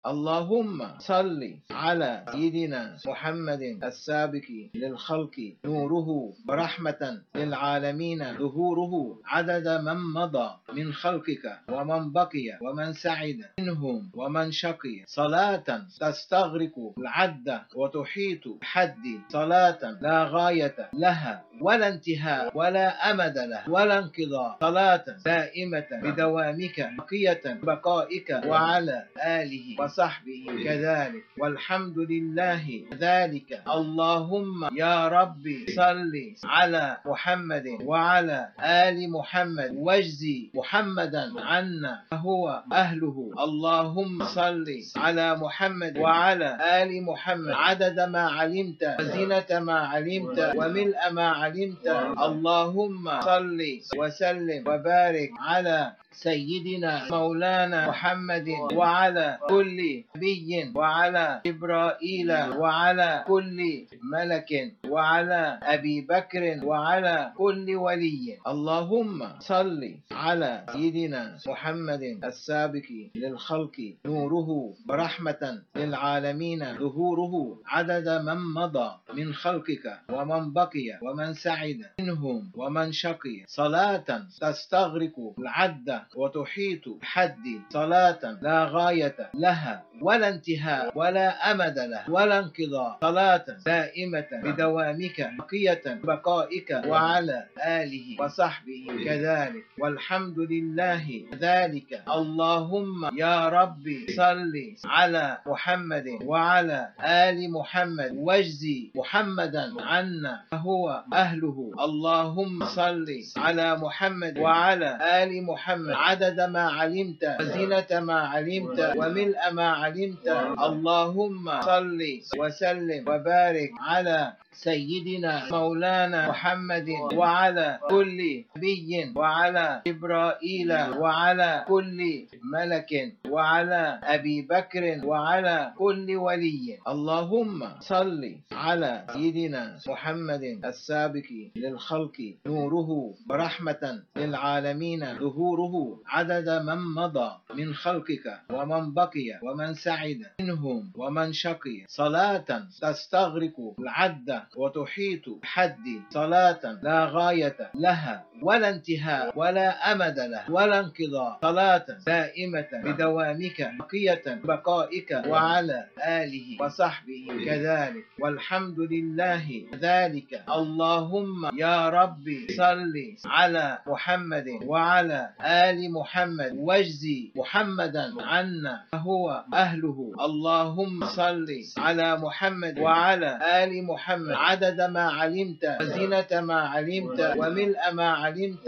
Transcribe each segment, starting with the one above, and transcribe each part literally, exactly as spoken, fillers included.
اللهم صل على سيدنا محمد السابق للخلق نوره ورحمة للعالمين ظهوره عدد من مضى من خلقك ومن بقي ومن سعد منهم ومن شقي صلاة تستغرق العد وتحيط بحد صلاة لا غاية لها ولا انتهاء ولا أمد له ولا انقضاء صلاة دائمة بدوامك بقية بقائك وعلى آله وصحبه كذلك والحمد لله ذلك. اللهم يا ربي صل على محمد وعلى آل محمد واجزي محمدا عنا فهو أهله. اللهم صل على محمد وعلى آل محمد عدد ما علمت وزنة ما علمت وملء ما علمت. اللهم صل وسلم وبارك على سيدنا مولانا محمد وعلى كل نبي وعلى جبرائيل وعلى كل ملك وعلى أبي بكر وعلى كل ولي. اللهم صل على سيدنا محمد السابق للخلق نوره ورحمة للعالمين ظهوره عدد من مضى من خلقك ومن بقي ومن سعد منهم ومن شقي صلاة تستغرق العد وتحيط بحد صلاة لا غاية لها ولا انتهاء ولا أمد له ولا انقضاء صلاة دائمة بدوامك بقية بقائك وعلى آله وصحبه كذلك والحمد لله ذلك. اللهم يا ربي صل على محمد وعلى آل محمد واجزي محمدا عنا فهو أهله. اللهم صل على محمد وعلى آل محمد عدد ما علمت وزنة ما علمت وملء ما علمت. اللهم صل وسلم وبارك على سيدنا مولانا محمد وعلى كل نبي وعلى جبرائيل وعلى كل ملك وعلى أبي بكر وعلى كل ولي. اللهم صل على سيدنا محمد السابق للخلق نوره ورحمة للعالمين ظهوره عدد من مضى من خلقك ومن بقي ومن سعد منهم ومن شقي صلاة تستغرق العد وتحيط بحد صلاة لا غاية لها ولا انتهاء ولا أمد له ولا انقضاء صلاة دائمة بدوامك بقية بقائك وعلى آله وصحبه كذلك والحمد لله ذلك. اللهم يا ربي صل على محمد وعلى آل محمد واجزي محمدا عنا فهو أهله. اللهم صل على محمد وعلى آل محمد عدد ما علمت وزنة ما علمت وملء ما علمت.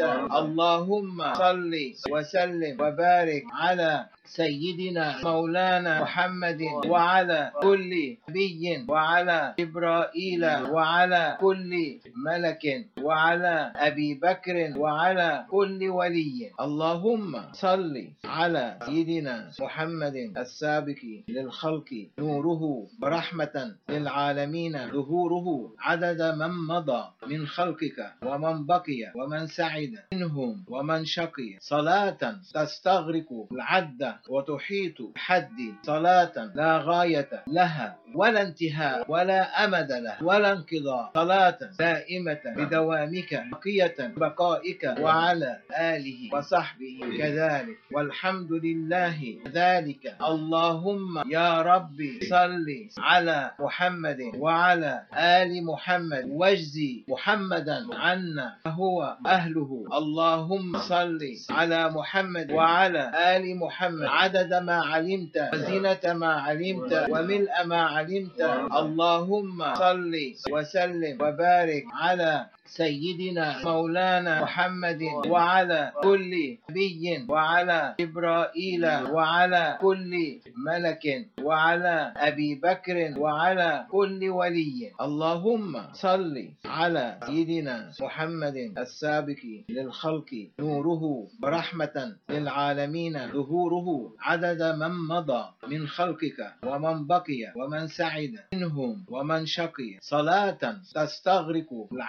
اللهم صل وسلم وبارك على سيدنا مولانا محمد وعلى كل نبي وعلى جبرائيل وعلى كل ملك وعلى أبي بكر وعلى كل ولي. اللهم صل على سيدنا محمد السابق للخلق نوره ورحمة للعالمين ظهوره عدد من مضى من خلقك ومن بقي ومن سعد منهم ومن شقي صلاة تستغرق العد وتحيط بحد صلاة لا غاية لها ولا انتهاء ولا أمد له ولا انقضاء صلاة دائمة بدوامك بقية بقائك وعلى آله وصحبه كذلك والحمد لله ذلك. اللهم يا ربي صل على محمد وعلى آل محمد واجزي محمدا عنا فهو أهله. اللهم صل على محمد وعلى آل محمد عدد ما علمت وزنة ما علمت وملء ما علمت. اللهم صل وسلم وبارك على سيدنا مولانا محمد وعلى كل نبي وعلى جبرائيل وعلى كل ملك وعلى أبي بكر وعلى كل ولي. اللهم صل على سيدنا محمد السابق للخلق نوره ورحمة للعالمين ظهوره عدد من مضى من خلقك ومن بقي ومن سعد منهم ومن شقي صلاة تستغرق العد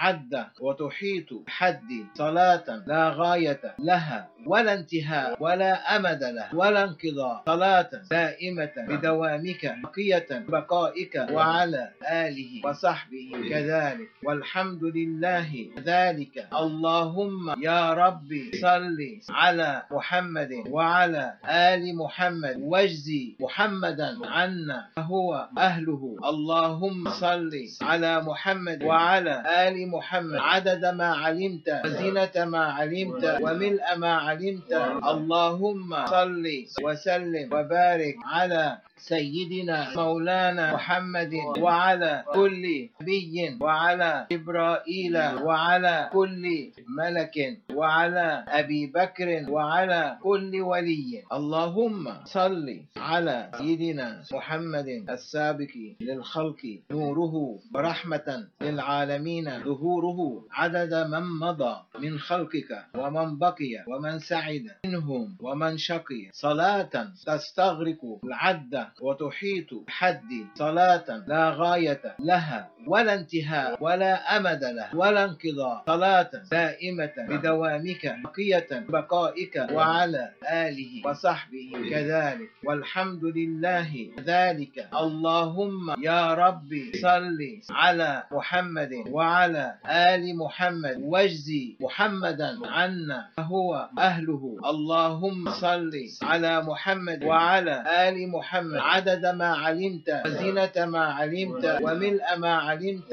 العد وتحيط بحد صلاة لا غاية لها ولا انتهاء ولا أمد لها ولا انقضاء، صلاة دائمة بدوامك بقية بقائك وعلى آله وصحبه كذلك، والحمد لله ذلك. اللهم يا ربي صل على محمد وعلى آل محمد واجزي محمدا عنا فهو أهله. اللهم صل على محمد وعلى آل محمد عدد ما علمت وزنة ما علمت وملء ما علمت. اللهم صل وسلم وبارك على سيدنا مولانا محمد وعلى كل نبي وعلى جبرائيل وعلى كل ملك وعلى أبي بكر وعلى كل ولي. اللهم صل على سيدنا محمد السابق للخلق نوره ورحمة للعالمين ظهوره عدد من مضى من خلقك ومن بقي ومن سعد منهم ومن شقي، صلاة تستغرق العد وتحيط بحد صلاة لا غاية لها ولا انتهاء ولا أمد لها ولا انقضاء، صلاة دائمة بدوامك بقية بقائك وعلى آله وصحبه كذلك، والحمد لله ذلك. اللهم يا ربي صل على محمد وعلى آل محمد واجزي محمدا عنا فهو أهله. اللهم صل على محمد وعلى آل محمد عدد ما علمت وزنة ما علمت وملء ما علمت.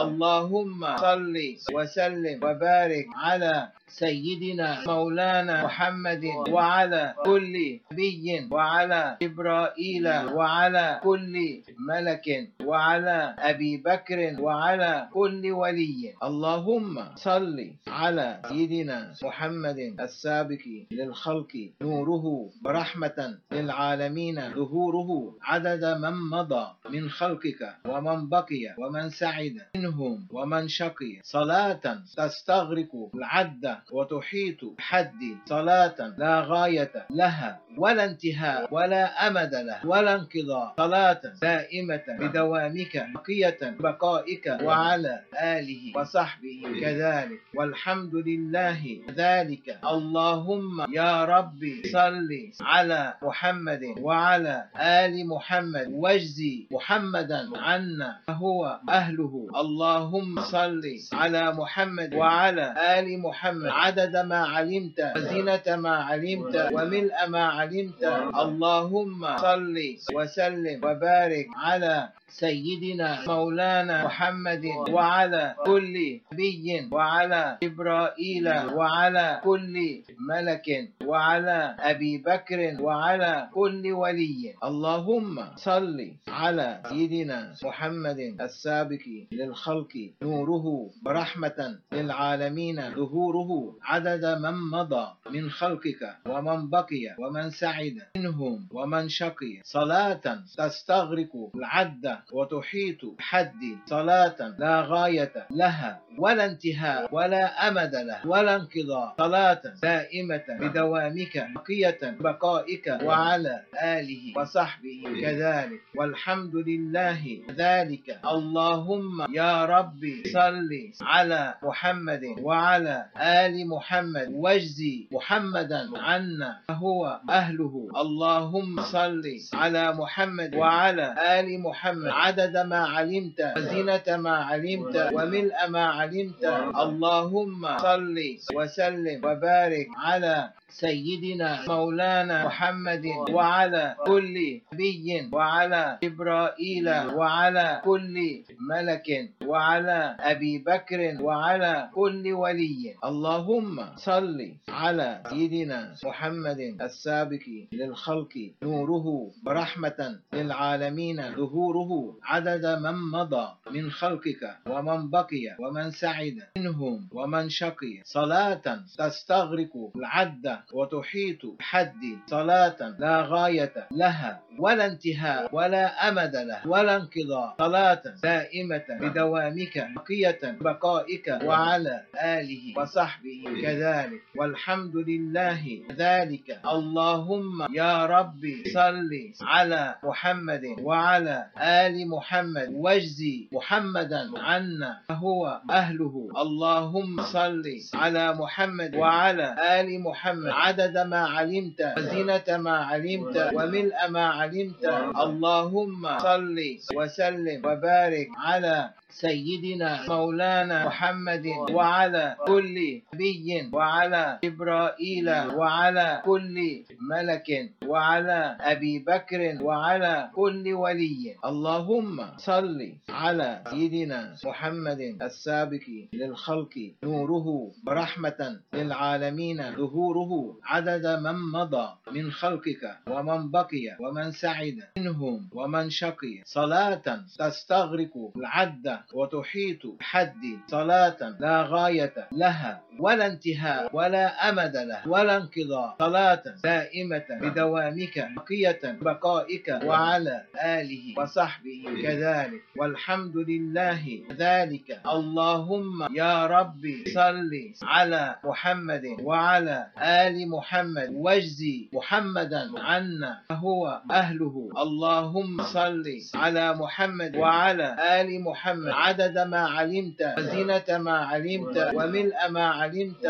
اللهم صل وسلم وبارك على سيدنا مولانا محمد وعلى كل نبي وعلى جبرائيل وعلى كل ملك وعلى أبي بكر وعلى كل ولي. اللهم صل على سيدنا محمد السابق للخلق نوره ورحمة للعالمين ظهوره عدد من مضى من خلقك ومن بقي ومن سعد منهم ومن شقي، صلاة تستغرق العد وتحيط بحد صلاة لا غاية لها ولا انتهاء ولا أمد لها ولا انقضاء، صلاة دائمة بدوامك بقية بقائك وعلى آله وصحبه كذلك، والحمد لله ذلك. اللهم يا ربي صل على محمد وعلى آل محمد واجزي محمدا عنا فهو أهله. اللهم صل على محمد وعلى آل محمد عدد ما علمت وزنة ما علمت وملء ما علمت. اللهم صل وسلم وبارك على سيدنا مولانا محمد وعلى كل نبي وعلى جبرائيل وعلى كل ملك وعلى أبي بكر وعلى كل ولي. اللهم صل على سيدنا محمد السابق للخلق نوره ورحمة للعالمين ظهوره عدد من مضى من خلقك ومن بقي ومن سعد منهم ومن شقي، صلاة تستغرق العد وتحيط بحد صلاة لا غاية لها ولا انتهاء ولا أمد لها ولا انقضاء، صلاة دائمة بدوامك بقية بقائك وعلى آله وصحبه كذلك، والحمد لله ذلك. اللهم يا ربي صل على محمد وعلى آل محمد واجزي محمدا عنا فهو أهله. اللهم صل على محمد وعلى آل محمد عدد ما علمت وزنة ما علمت وملء ما علمت. اللهم صل وسلم وبارك على سيدنا مولانا محمد وعلى كل نبي وعلى جبرائيل وعلى كل ملك وعلى أبي بكر وعلى كل ولي. اللهم صل على سيدنا محمد السابق للخلق نوره ورحمة للعالمين ظهوره عدد من مضى من خلقك ومن بقي ومن سعد منهم ومن شقي، صلاة تستغرق العد وتحيط بحد صلاة لا غاية لها ولا انتهاء ولا أمد له ولا انقضاء، صلاة دائمة بدوامك بقية بقائك وعلى آله وصحبه كذلك، والحمد لله ذلك. اللهم يا ربي صل على محمد وعلى آل محمد واجزي محمدا عنا فهو أهله. اللهم صل على محمد وعلى آل محمد عدد ما علمت وزينة ما علمت وملء ما علمت. اللهم صل وسلم وبارك على سيدنا مولانا محمد وعلى كل نبي وعلى جبرائيل وعلى كل ملك وعلى أبي بكر وعلى كل ولي. اللهم صل على سيدنا محمد السابق للخلق نوره ورحمة للعالمين ظهوره عدد من مضى من خلقك ومن بقي ومن سعد منهم ومن شقي، صلاة تستغرق العد وتحيط بحد صلاة لا غاية لها ولا انتهاء ولا أمد له ولا انقضاء، صلاة دائمة بدوامك بقية بقائك وعلى آله وصحبه كذلك، والحمد لله ذلك. اللهم يا ربي صل على محمد وعلى آل محمد واجزي محمدا عنا فهو أهله. اللهم صل على محمد وعلى آل محمد عدد ما علمت وزينة ما علمت وملء ما علمت.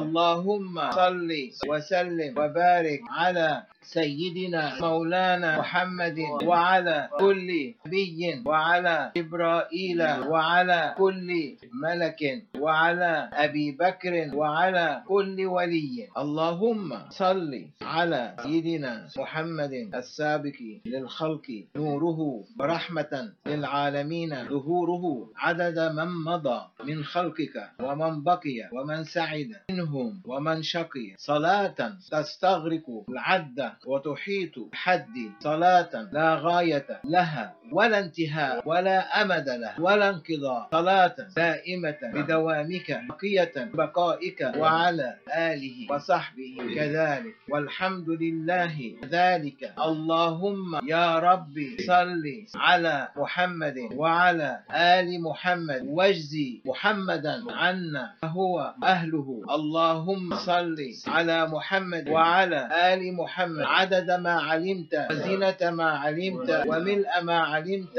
اللهم صل وسلم وبارك على سيدنا مولانا محمد وعلى كل نبي وعلى جبرائيل وعلى كل ملك وعلى أبي بكر وعلى كل ولي. اللهم صل على سيدنا محمد السابق للخلق نوره ورحمة للعالمين ظهوره عدد من مضى من خلقك ومن بقي ومن سعد منهم ومن شقي، صلاة تستغرق العد وتحيط بحد صلاة لا غاية لها ولا انتهاء ولا أمد له ولا انقضاء، صلاة دائمة بدوامك بقية بقائك وعلى آله وصحبه كذلك، والحمد لله ذلك. اللهم يا ربي صل على محمد وعلى آل محمد واجزي محمدا عنا فهو أهله. اللهم صل على محمد وعلى آل محمد عدد ما علمت وزينة ما علمت وملء ما علمت.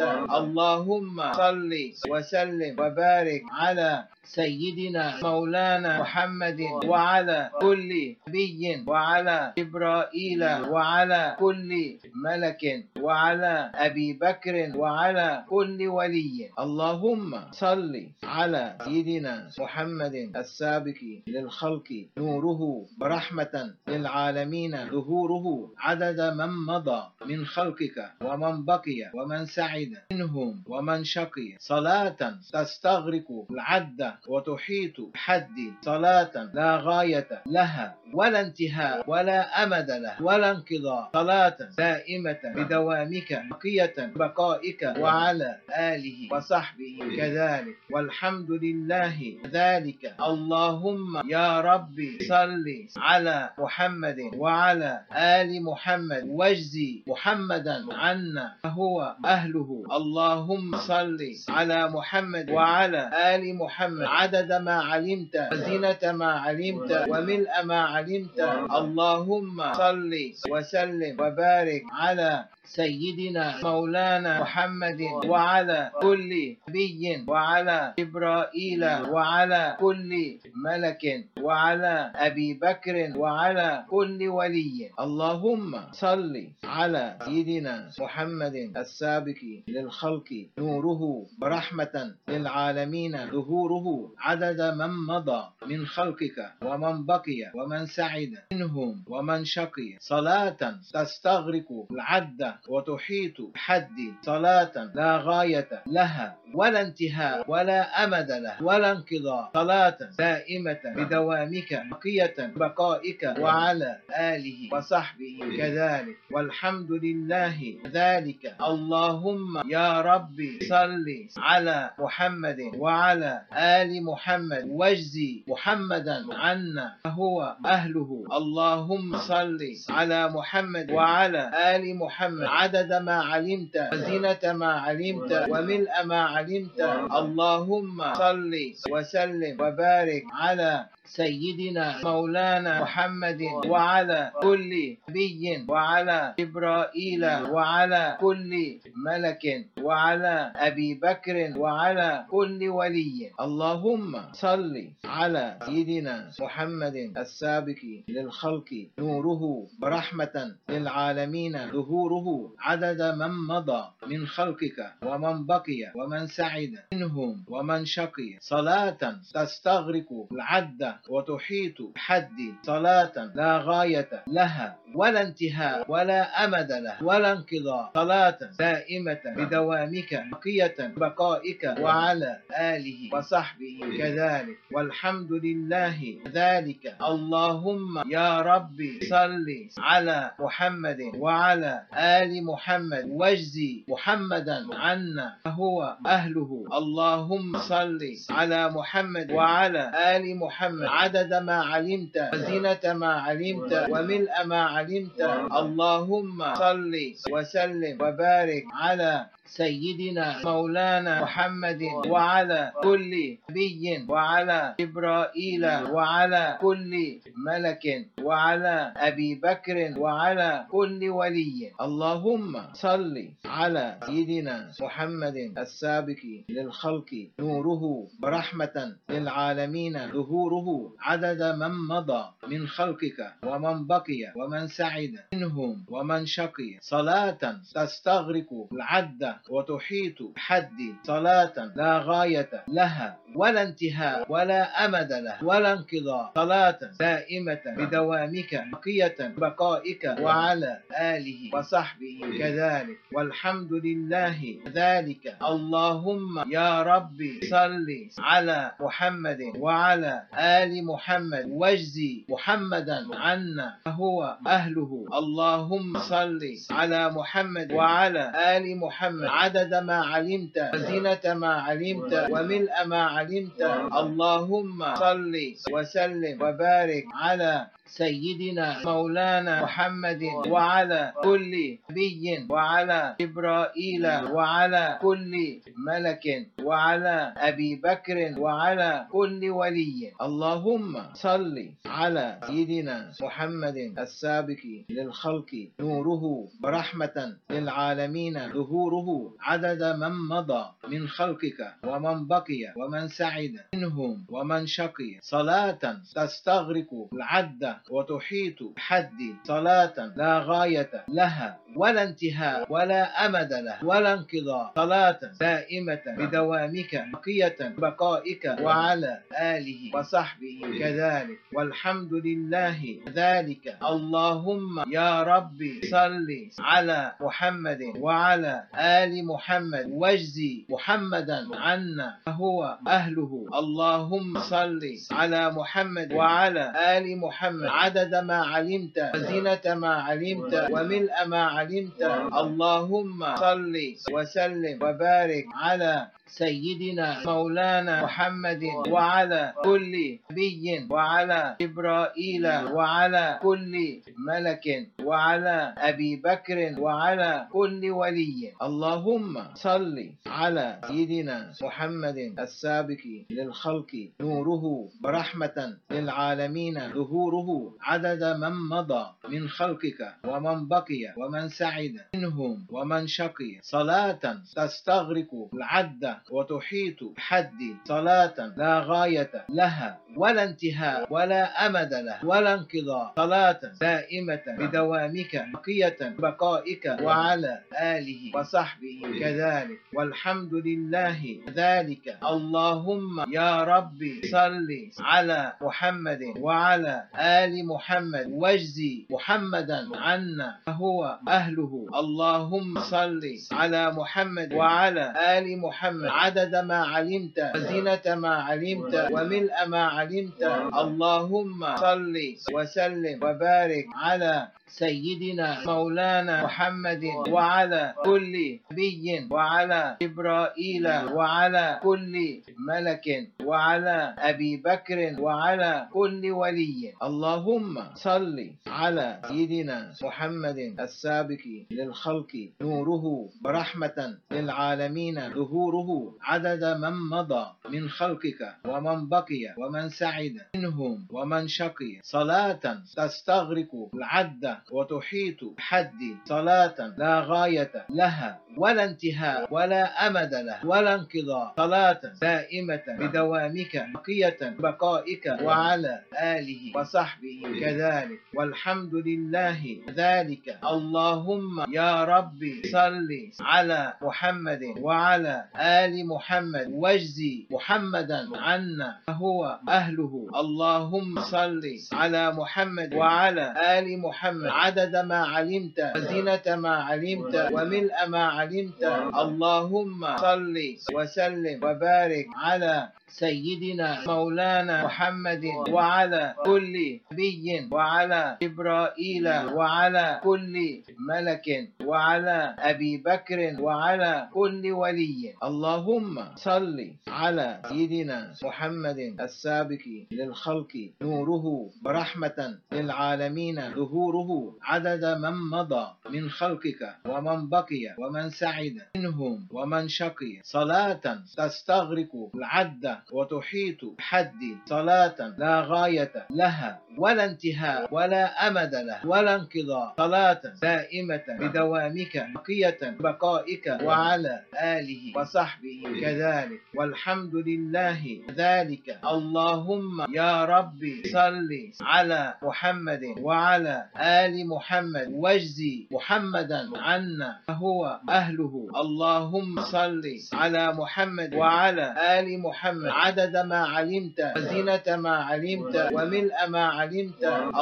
اللهم صل وسلم وبارك على سيدنا مولانا محمد وعلى كل نبي وعلى جبرائيل وعلى كل ملك وعلى أبي بكر وعلى كل ولي. اللهم صل على سيدنا محمد السابق للخلق نوره ورحمة للعالمين ظهوره عدد من مضى من خلقك ومن بقي ومن سعد منهم ومن شقي، صلاة تستغرق العد وتحيط بحد صلاة لا غاية لها ولا انتهاء ولا أمد له ولا انقضاء، صلاة دائمة بدوامك بقية بقائك وعلى آله وصحبه كذلك، والحمد لله ذلك. اللهم يا ربي صل على محمد وعلى آل محمد واجزي محمدا عنا فهو أهله. اللهم صل على محمد وعلى آل محمد عدد ما علمت وزينة ما علمت وملء ما علمت. اللهم صل وسلم وبارك على سيدنا مولانا محمد وعلى كل نبي وعلى جبرائيل وعلى كل ملك وعلى أبي بكر وعلى كل ولي. اللهم صل على سيدنا محمد السابق للخلق نوره ورحمة للعالمين ظهوره عدد من مضى من خلقك ومن بقي ومن سعد منهم ومن شقي، صلاة تستغرق العد وتحيط بحد صلاة لا غاية لها ولا انتهاء ولا أمد له ولا انقضاء، صلاة دائمة بدوامك بقية بقائك وعلى آله وصحبه كذلك والحمد لله ذلك. اللهم يا ربي صل على محمد وعلى آل محمد واجزي محمدا عنا فهو أهله. اللهم صل على محمد وعلى آل محمد عدد ما علمت وزينة ما علمت وملء ما علمت. اللهم صل وسلم وبارك على سيدنا مولانا محمد وعلى كل نبي وعلى جبرائيل وعلى كل ملك وعلى أبي بكر وعلى كل ولي. اللهم صل على سيدنا محمد السابق للخلق نوره ورحمة للعالمين ظهوره عدد من مضى من خلقك ومن بقي ومن سعد منهم ومن شقي، صلاة تستغرق العد وتحيط بحد صلاة لا غاية لها ولا انتهاء ولا أمد له ولا انقضاء، صلاة دائمة بدوامك بقية بقائك وعلى آله وصحبه كذلك والحمد لله ذلك. اللهم يا ربي صل على محمد وعلى آل محمد واجزي محمدا عنا فهو أهله. اللهم صل على محمد وعلى آل محمد عدد ما علمت وزينة ما علمت وملء ما علمت. اللهم صل وسلم وبارك على سيدنا مولانا محمد وعلى كل نبي وعلى جبرائيل وعلى كل ملك وعلى أبي بكر وعلى كل ولي. اللهم صل على سيدنا محمد السابق للخلق نوره ورحمة للعالمين ظهوره عدد من مضى من خلقك ومن بقي ومن سعد منهم ومن شقي، صلاة تستغرق العد وتحيط بحد صلاة لا غاية لها ولا انتهاء ولا أمد له ولا انقضاء، صلاة دائمة بدوامك بقية بقائك وعلى آله وصحبه كذلك والحمد لله ذلك. اللهم يا ربي صل على محمد وعلى آل محمد واجزي محمدا عنا فهو أهله. اللهم صل على محمد وعلى آل محمد عدد ما علمت وزينة ما علمت وملء ما علمت. اللهم صل وسلم وبارك على سيدنا مولانا محمد وعلى كل نبي وعلى جبرائيل وعلى كل ملك وعلى أبي بكر وعلى كل ولي. اللهم صل على سيدنا محمد السابق للخلق نوره ورحمة للعالمين ظهوره عدد من مضى من خلقك ومن بقي ومن سعد منهم ومن شقي، صلاة تستغرق العد وتحيط بحد صلاة لا غاية لها ولا انتهاء ولا أمد له ولا انقضاء، صلاة دائمة بدوامك بقية بقائك وعلى آله وصحبه كذلك والحمد لله ذلك. اللهم يا ربي صل على محمد وعلى آل محمد واجزي محمدا عنا فهو أهله. اللهم صل على محمد وعلى آل محمد عدد ما علمت وزينة ما علمت وملء ما علمت. اللهم صل وسلم وبارك على سيدنا مولانا محمد وعلى كل نبي وعلى جبرائيل وعلى كل ملك وعلى أبي بكر وعلى كل ولي. اللهم صل على سيدنا محمد السابق للخلق نوره ورحمة للعالمين ظهوره عدد من مضى من خلقك ومن بقي ومن سعد منهم ومن شقي، صلاة تستغرق العد وتحيط بحد صلاة لا غاية لها ولا انتهاء ولا أمد له ولا انقضاء، صلاة دائمة بدوامك بقية بقائك وعلى آله وصحبه كذلك والحمد لله ذلك. اللهم يا ربي صل على محمد وعلى آل محمد واجزي محمدا عنا فهو أهله. اللهم صل على محمد وعلى آل محمد عدد ما علمت وزينة ما علمت وملء ما علمت. اللهم صل وسلم وبارك على سيدنا مولانا محمد وعلى كل نبي وعلى جبرائيل وعلى كل ملك وعلى أبي بكر وعلى كل ولي. اللهم صل على سيدنا محمد السابق للخلق نوره ورحمة للعالمين ظهوره عدد من مضى من خلقك ومن بقي ومن سعد منهم ومن شقي، صلاة تستغرق العد وتحيط بحد صلاة لا غاية لها ولا انتهاء ولا أمد له ولا انقضاء، صلاة دائمة بدوامك بقية بقائك وعلى آله وصحبه كذلك والحمد لله ذلك. اللهم يا ربي صل على محمد وعلى آل محمد واجزي محمدا عنا فهو أهله. اللهم صل على محمد وعلى آل محمد عدد ما علمت وزينة ما علمت وملء ما علمت. اللهم صل وسلم وبارك على سيدنا مولانا محمد وعلى كل نبي وعلى جبرائيل وعلى كل ملك وعلى أبي بكر وعلى كل ولي. اللهم صل على سيدنا محمد السابق للخلق نوره ورحمة للعالمين ظهوره عدد من مضى من خلقك ومن بقي ومن سعد منهم ومن شقي، صلاة تستغرق العد وتحيط بحد صلاة لا غاية لها ولا انتهاء ولا أمد له ولا انقضاء، صلاة دائمة بدوامك بقية بقائك وعلى آله وصحبه كذلك والحمد لله ذلك. اللهم يا ربي صل على محمد وعلى آل محمد واجزي محمدا عنا فهو أهله. اللهم صل على محمد وعلى آل محمد عدد ما علمت وزينة ما علمت وملء ما علمت.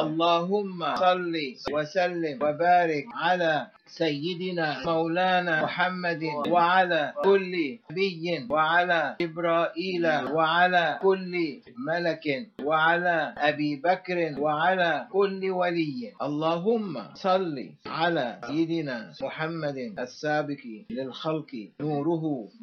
اللهم صل وسلم وبارك على سيدنا مولانا محمد وعلى كل نبي وعلى جبرائيل وعلى كل ملك وعلى أبي بكر وعلى كل ولي. اللهم صل على سيدنا محمد السابق للخلق نوره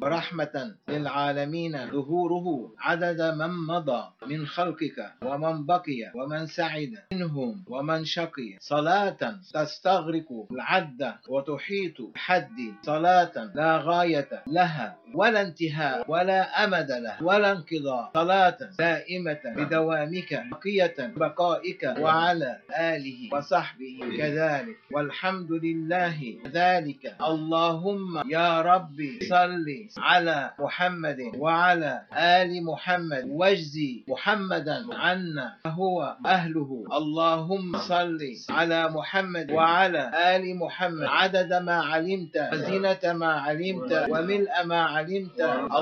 ورحمة للعالمين ظهوره عدد من مضى من خلقك ومن بقي ومن سعد منهم ومن شقي، صلاة تستغرق العد وتحيط بحد صلاة لا غاية لها ولا انتهاء ولا أمد له ولا انقضاء، صلاة دائمة بدوامك بقية بقائك وعلى آله وصحبه كذلك والحمد لله ذلك. اللهم يا ربي صل على محمد وعلى آل محمد واجزي محمدا عنا فهو أهله. اللهم صل على محمد وعلى آل محمد عدد ما علمت وزينة ما علمت وملء ما علمت.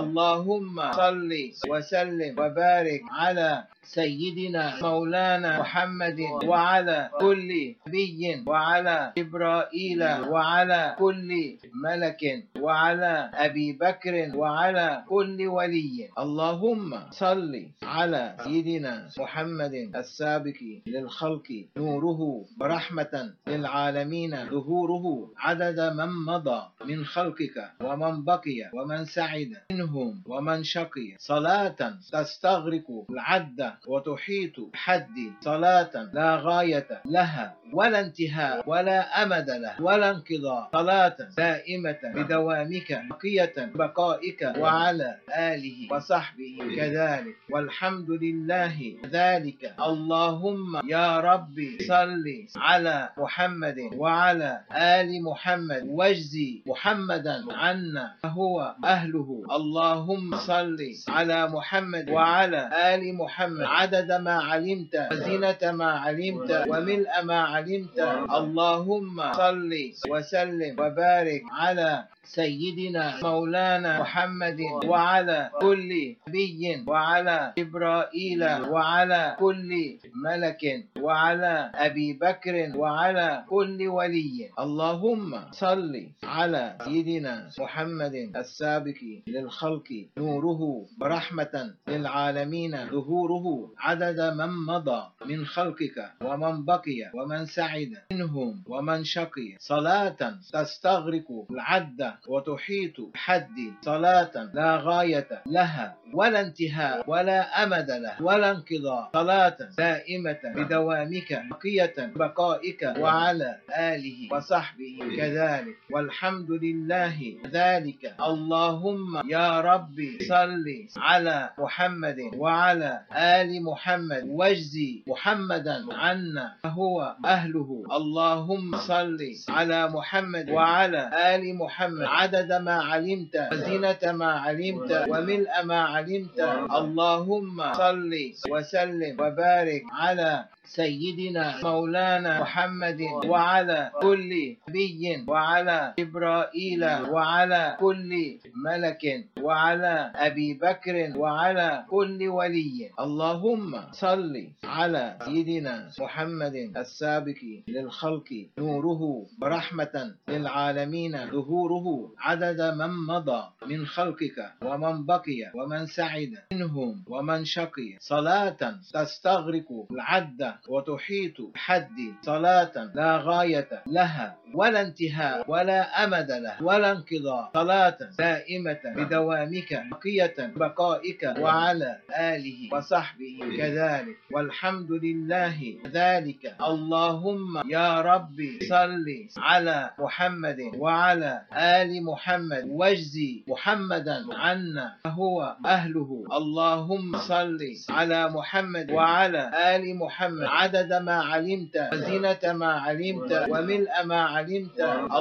اللهم صل وسلم وبارك على سيدنا مولانا محمد وعلى كل نبي وعلى جبرائيل وعلى كل ملك وعلى أبي بكر وعلى كل ولي. اللهم صل على سيدنا محمد السابق للخلق نوره ورحمة للعالمين ظهوره عدد من مضى من خلقك ومن بقي ومن سعد منهم ومن شقي، صلاة تستغرق العد العد وتحيط بحد صلاة لا غاية لها ولا انتهاء ولا أمد له ولا انقضاء، صلاة دائمة بدوامك بقية بقائك وعلى آله وصحبه كذلك والحمد لله ذلك. اللهم يا ربي صل على محمد وعلى آل محمد واجزي محمدا عنا فهو أهله. اللهم صل على محمد وعلى آل محمد عدد ما علمت وزنة ما علمت وملء ما علمت. اللهم صل وسلم وبارك على سيدنا مولانا محمد وعلى كل نبي وعلى جبرائيل وعلى كل ملك وعلى أبي بكر وعلى كل ولي. اللهم صل على سيدنا محمد السابق للخلق نوره ورحمة للعالمين ظهوره عدد من مضى من خلقك ومن بقي ومن سعد منهم ومن شقي، صلاة تستغرق العد وتحيط بحد صلاة لا غاية لها ولا انتهاء ولا أمد له ولا انقضاء، صلاة دائمة بدوامك بقية بقائك وعلى آله وصحبه كذلك والحمد لله ذلك. اللهم يا ربي صل على محمد وعلى آل محمد واجزي محمدا عنا فهو أهله. اللهم صل على محمد وعلى آل محمد عدد ما علمت وزنة ما علمت وملء ما علمت. اللهم صل وسلم وبارك على سيدنا مولانا محمد وعلى كل نبي وعلى جبرائيل وعلى كل ملك وعلى أبي بكر وعلى كل ولي. اللهم صل على سيدنا محمد السابق للخلق نوره ورحمة للعالمين ظهوره عدد من مضى من خلقك ومن بقي ومن سعد منهم ومن شقي، صلاة تستغرق العد وتحيط بحد صلاة لا غاية لها ولا انتهاء ولا أمد له ولا انقضاء، صلاة دائمة بدوامك بقية بقائك وعلى آله وصحبه كذلك والحمد لله ذلك. اللهم يا ربي صل على محمد وعلى آل محمد واجزي محمدا عنا فهو أهله. اللهم صل على محمد وعلى آل محمد عدد ما علمت وزنة ما علمت وملء ما علمت.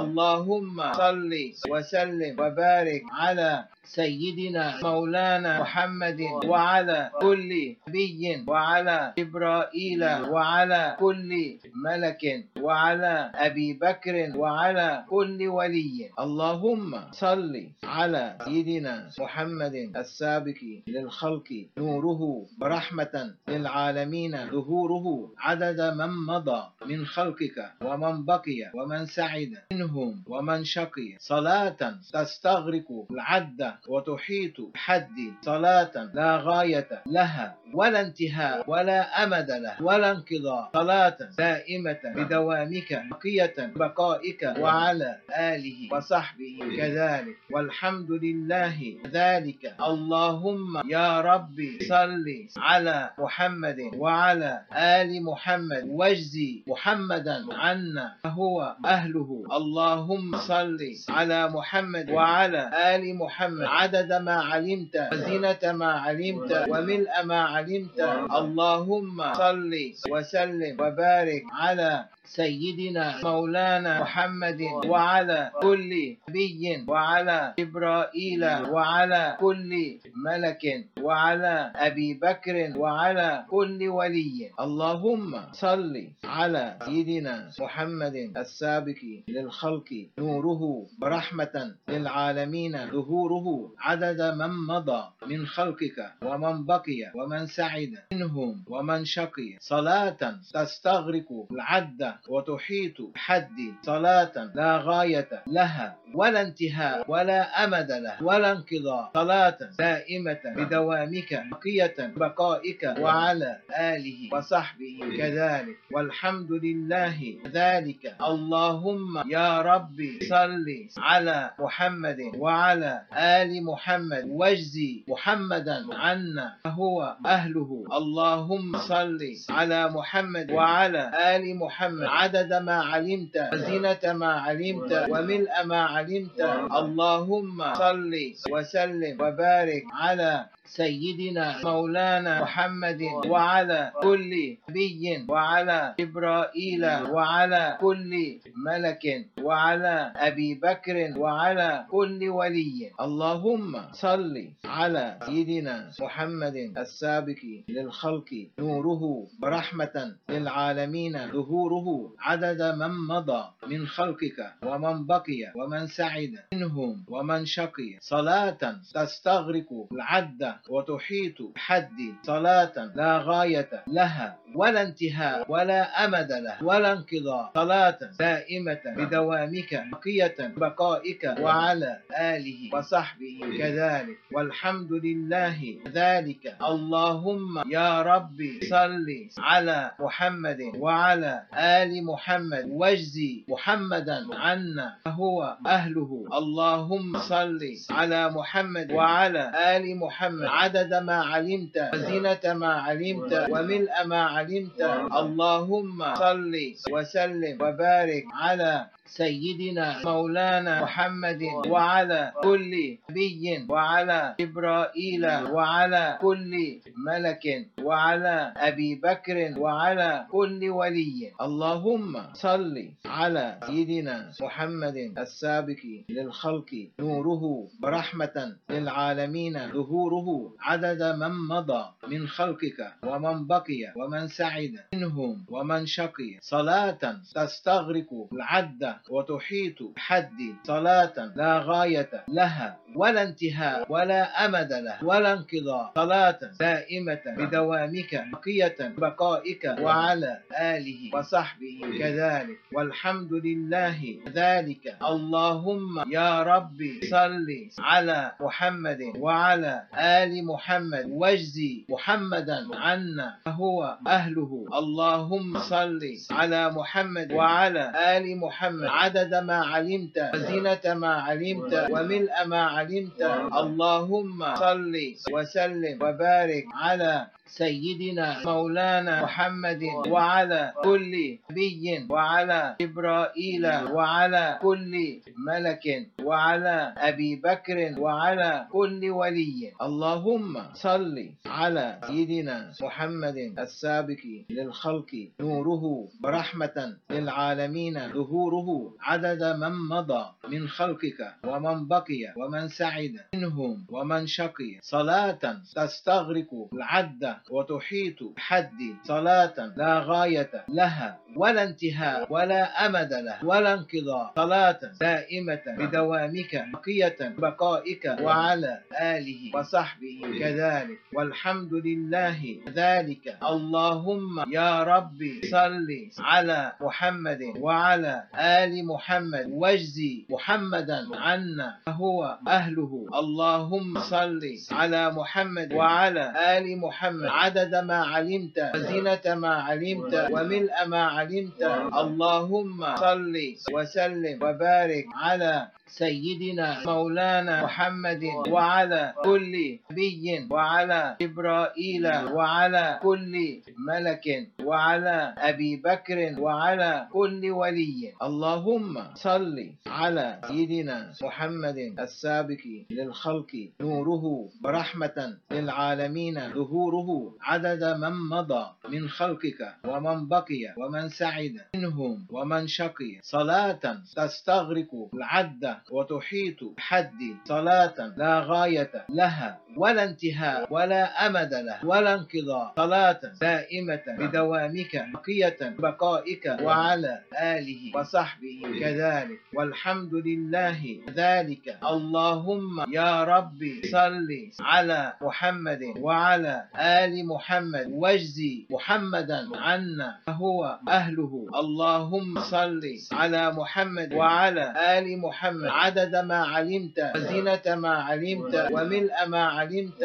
اللهم صل وسلم وبارك على سيدنا مولانا محمد وعلى كل نبي وعلى جبرائيل وعلى كل ملك وعلى أبي بكر وعلى كل ولي. اللهم صل على سيدنا محمد السابق للخلق نوره ورحمة للعالمين ظهوره عدد من مضى من خلقك ومن بقي ومن سعد منهم ومن شقي، صلاة تستغرق العد وتحيط بحد صلاة لا غاية لها ولا انتهاء ولا أمد له ولا انقضاء، صلاة دائمة بدوامك بقية بقائك وعلى آله وصحبه كذلك والحمد لله ذلك. اللهم يا ربي صل على محمد وعلى آل محمد واجزي محمدا عنا فهو أهله. اللهم صل على محمد وعلى آل محمد عدد ما علمت وزنة ما علمت وملء ما علمت. اللهم صل وسلم وبارك على سيدنا مولانا محمد وعلى كل نبي وعلى جبرائيل وعلى كل ملك وعلى أبي بكر وعلى كل ولي. اللهم صل على سيدنا محمد السابق للخلق نوره ورحمة للعالمين ظهوره عدد من مضى من خلقك ومن بقي ومن سعد منهم ومن شقي، صلاة تستغرق العد وتحيط بحدي صلاة لا غاية لها ولا انتهاء ولا أمد له ولا انقضاء، صلاة دائمة بدوامك بقية بقائك وعلى آله وصحبه كذلك، والحمد لله ذلك. اللهم يا ربي صل على محمد وعلى آل محمد واجزي محمدا عنا فهو أهله. اللهم صل على محمد وعلى آل محمد عدد ما علمت وزينة ما علمت وملء ما علمت. اللهم صل وسلم وبارك على سيدنا مولانا محمد وعلى كل نبي وعلى جبرائيل وعلى كل ملك وعلى أبي بكر وعلى كل ولي. اللهم صل على سيدنا محمد السابق للخلق نوره ورحمة للعالمين ظهوره عدد من مضى من خلقك ومن بقي ومن سعد منهم ومن شقي، صلاة تستغرق العد وتحيط بحد صلاة لا غاية لها ولا انتهاء ولا أمد له ولا انقضاء، صلاة دائمة بدوامك بقية بقائك وعلى آله وصحبه كذلك، والحمد لله ذلك. اللهم يا ربي صل على محمد وعلى آل محمد واجزي محمدا عنا فهو أهله. اللهم صل على محمد وعلى آل محمد عدد ما علمت وزينة ما علمت وملء ما علمت. اللهم صل وسلم وبارك على سيدنا مولانا محمد وعلى كل نبي وعلى جبرائيل وعلى كل ملك وعلى أبي بكر وعلى كل ولي. اللهم صل على سيدنا محمد السابق للخلق نوره ورحمة للعالمين ظهوره عدد من مضى من خلقك ومن بقي ومن سعد منهم ومن شقي، صلاة تستغرق العد وتحيط بحد صلاة لا غاية لها ولا انتهاء ولا أمد له ولا انقضاء، صلاة دائمة بدوامك بقية بقائك وعلى آله وصحبه كذلك، والحمد لله ذلك. اللهم يا ربي صل على محمد وعلى آل محمد واجزي محمدا عنا فهو أهله. اللهم صل على محمد وعلى آل محمد عدد ما علمت وزينة ما علمت وملء ما علمت. اللهم صل وسلم وبارك على سيدنا مولانا محمد وعلى كل نبي وعلى جبرائيل وعلى كل ملك وعلى أبي بكر وعلى كل ولي. اللهم صل على سيدنا محمد السابق للخلق نوره ورحمة للعالمين ظهوره عدد من مضى من خلقك ومن بقي ومن سعد منهم ومن شقي، صلاة تستغرق العد وتحيط بحد صلاة لا غاية لها ولا انتهاء ولا أمد له ولا انقضاء، صلاة دائمة بدوامك بقية بقائك وعلى آله وصحبه كذلك، والحمد لله ذلك. اللهم يا ربي صل على محمد وعلى آل محمد واجزي محمدا عنا فهو أهله. اللهم صل على محمد وعلى آل محمد عدد ما علمت وزينة ما علمت وملء ما علمت. اللهم صل وسلم وبارك على سيدنا مولانا محمد وعلى كل نبي وعلى جبرائيل وعلى كل ملك وعلى أبي بكر وعلى كل ولي. اللهم صل على سيدنا محمد السابق للخلق نوره ورحمة للعالمين ظهوره عدد من مضى من خلقك ومن بقي ومن سعد منهم ومن شقي، صلاة تستغرق العد وتحيط بحد صلاة لا غاية لها ولا انتهاء ولا أمد له ولا انقضاء، صلاة دائمة بدوام بدوامك بقية بقائك وعلى آله وصحبه كذلك والحمد لله ذلك. اللهم يا ربي صل على محمد وعلى آل محمد واجزي محمدا عنا فهو أهله. اللهم صل على محمد وعلى آل محمد عدد ما علمت وزينة ما علمت وملء ما علمت.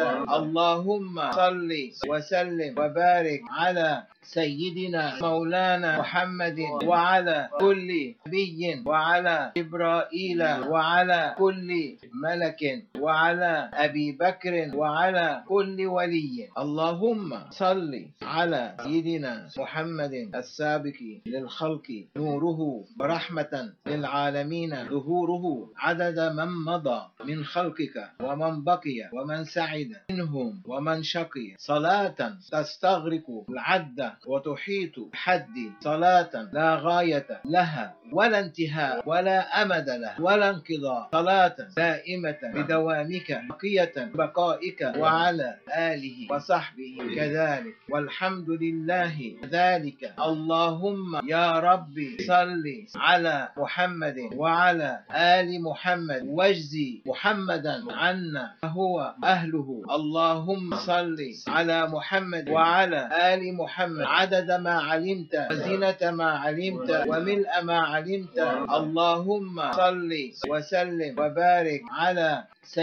اللهم صل وسلم وبارك على سيدنا مولانا محمد وعلى كل نبي وعلى جبرائيل وعلى كل ملك وعلى أبي بكر وعلى كل ولي. اللهم صل على سيدنا محمد السابق للخلق نوره برحمة للعالمين ظهوره عدد من مضى من خلقك ومن بقي ومن سعد منهم ومن شقي صلاة تستغرق العد وتحيط بحد صلاة لا غاية لها ولا انتهاء ولا أمد له ولا انقضاء صلاة دائمة بدوامك بقية بقائك وعلى آله وصحبه كذلك والحمد لله ذلك. اللهم يا ربي صل على محمد وعلى آل محمد واجزي محمدا عنا فهو أهله. اللهم صل على محمد وعلى آل محمد عدد ما علمت وزينة ما علمت وملء ما علمت. اللهم صل وسلم وبارك على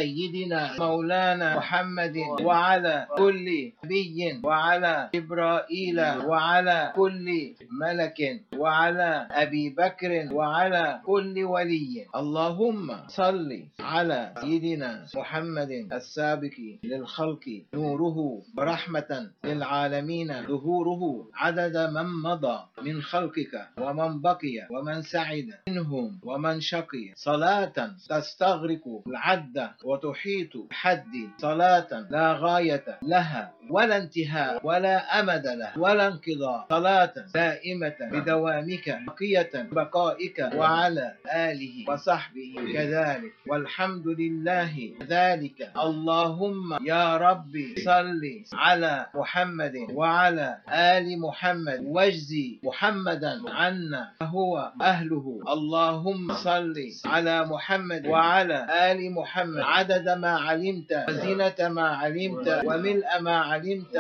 سيدنا مولانا محمد وعلى كل نبي وعلى جبرائيل وعلى كل ملك وعلى أبي بكر وعلى كل ولي. اللهم صل على سيدنا محمد السابق للخلق نوره برحمة للعالمين ظهوره عدد من مضى من خلقك ومن بقي ومن سعد منهم ومن شقي صلاة تستغرق العد وتحيط بحد صلاة لا غاية لها ولا انتهاء ولا أمد له ولا انقضاء صلاة دائمة بدوامك بقية بقائك وعلى آله وصحبه كذلك والحمد لله ذلك. اللهم يا ربي صل على محمد وعلى آل محمد واجزي محمدا عنا فهو أهله. اللهم صل على محمد وعلى آل محمد عدد ما علمت وزينة ما علمت وملء ما علمت.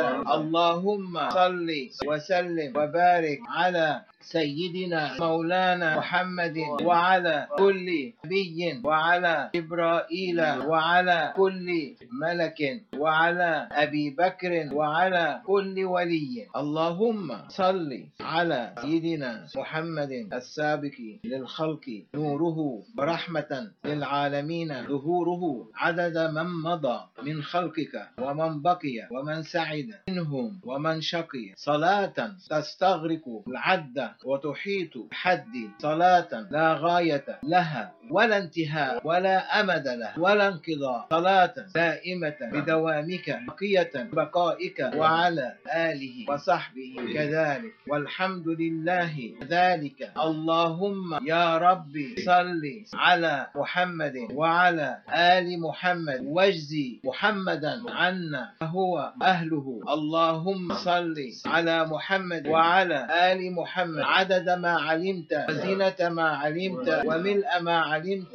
اللهم صل وسلم وبارك على سيدنا مولانا محمد وعلى كل نبي وعلى جبرائيل وعلى كل ملك وعلى أبي بكر وعلى كل ولي. اللهم صل على سيدنا محمد السابق للخلق نوره برحمة للعالمين ظهوره عدد من مضى من خلقك ومن بقي ومن سعد منهم ومن شقي صلاة تستغرق العد وتحيط بحد صلاة لا غاية لها ولا انتهاء ولا أمد له ولا انقضاء صلاة دائمة بدوامك بقية بقائك وعلى آله وصحبه كذلك والحمد لله ذلك. اللهم يا ربي صل على محمد وعلى آل محمد واجزي محمدا عنا فهو أهله. اللهم صل على محمد وعلى آل محمد عدد ما علمت وزينة ما علمت وملء ما علمت.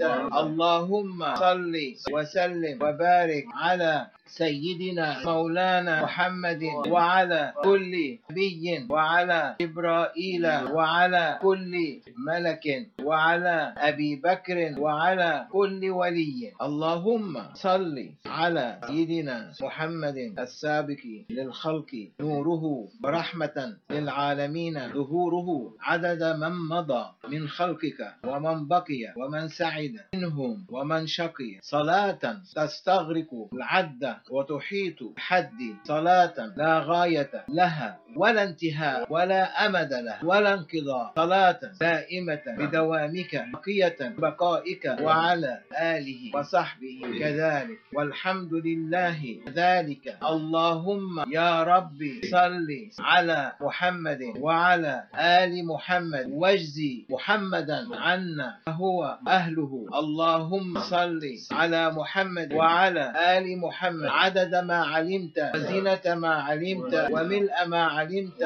اللهم صل وسلم وبارك على سيدنا مولانا محمد وعلى كل نبي وعلى جبرائيل وعلى كل ملك وعلى أبي بكر وعلى كل ولي. اللهم صل على سيدنا محمد السابق للخلق نوره برحمة للعالمين ظهوره عدد من مضى من خلقك ومن بقي ومن سعد منهم ومن شقي صلاة تستغرق العد وتحيط بحد صلاة لا غاية لها ولا انتهاء ولا أمد له ولا انقضاء صلاة دائمة بدوامك بقية بقائك وعلى آله وصحبه كذلك والحمد لله ذلك. اللهم يا ربي صل على محمد وعلى آل محمد واجزي محمدا عنا فهو أهله. اللهم صل على محمد وعلى آل محمد محمد عدد ما علمت وزينة ما علمت وملء ما علمت.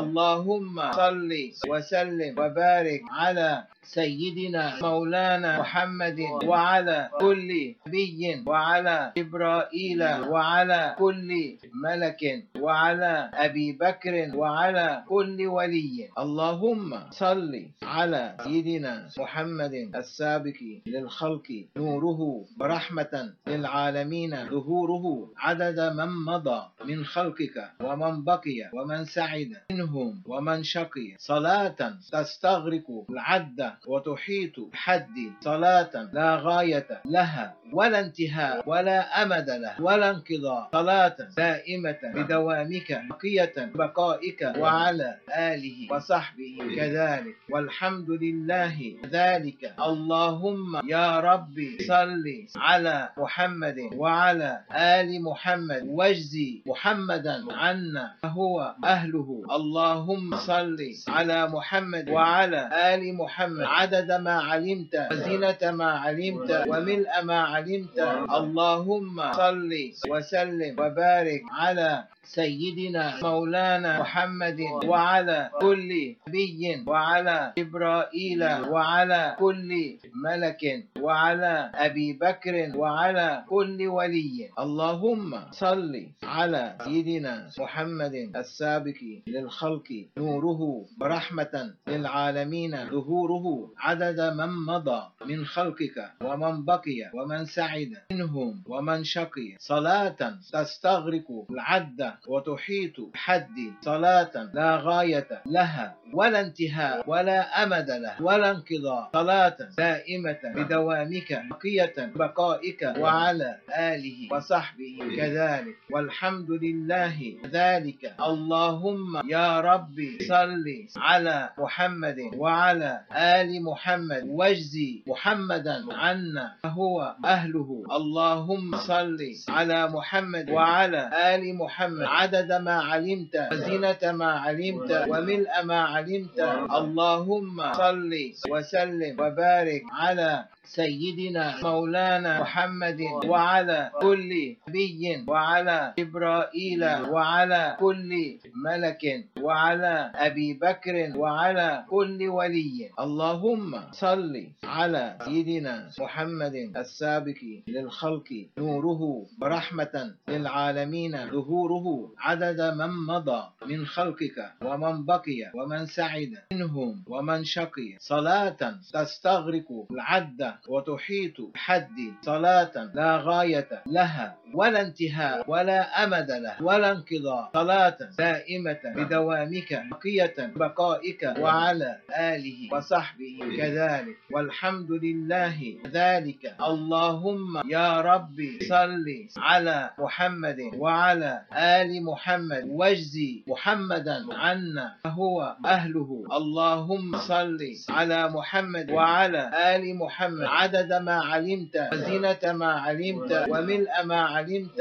اللهم صل وسلم وبارك على سيدنا مولانا محمد وعلى كل نبي وعلى جبرائيل وعلى كل ملك وعلى أبي بكر وعلى كل ولي. اللهم صل على سيدنا محمد السابق للخلق نوره ورحمة للعالمين ظهوره عدد من مضى من خلقك ومن بقي ومن سعد منهم ومن شقي صلاة تستغرق العد وتحيط بحد صلاة لا غاية لها ولا انتهاء ولا أمد له ولا انقضاء صلاة دائمة بدوامك بقية بقائك وعلى آله وصحبه كذلك والحمد لله ذلك. اللهم يا ربي صل على محمد وعلى آل محمد واجزي محمدا عنا فهو أهله. اللهم صل على محمد وعلى آل محمد عدد ما علمت وزينة ما علمت وملء ما علمت. اللهم صل وسلم وبارك على سيدنا مولانا محمد وعلى كل نبي وعلى جبرائيل وعلى كل ملك وعلى أبي بكر وعلى كل ولي. اللهم صل على سيدنا محمد السابق للخلق نوره ورحمة للعالمين ظهوره عدد من مضى من خلقك ومن بقي ومن سعد منهم ومن شقي صلاة تستغرق العد وتحيط بحد صلاة لا غاية لها ولا انتهاء ولا أمد له ولا انقضاء صلاة دائمة بدوامك بقية بقائك وعلى آله وصحبه كذلك والحمد لله ذلك. اللهم يا ربي صل على محمد وعلى آل محمد واجزي محمدا عنا فهو أهله. اللهم صل على محمد وعلى آل محمد عدد ما علمت وزينة ما علمت وملء ما علمت. اللهم صل وسلم وبارك على سيدنا مولانا محمد وعلى كل نبي وعلى جبرائيل وعلى كل ملك وعلى أبي بكر وعلى كل ولي. اللهم صل على سيدنا محمد السابق للخلق نوره ورحمة للعالمين ظهوره عدد من مضى من خلقك ومن بقي ومن سعد منهم ومن شقي صلاة تستغرق العد وتحيط بحد صلاة لا غاية لها ولا انتهاء ولا أمد له ولا انقضاء صلاة دائمة بدوامك بقية بقائك وعلى آله وصحبه كذلك والحمد لله ذلك. اللهم يا ربي صل على محمد وعلى آل محمد واجزي محمدا عنا فهو أهله. اللهم صل على محمد وعلى آل محمد عدد ما علمت وزينة ما علمت وملء ما علمت.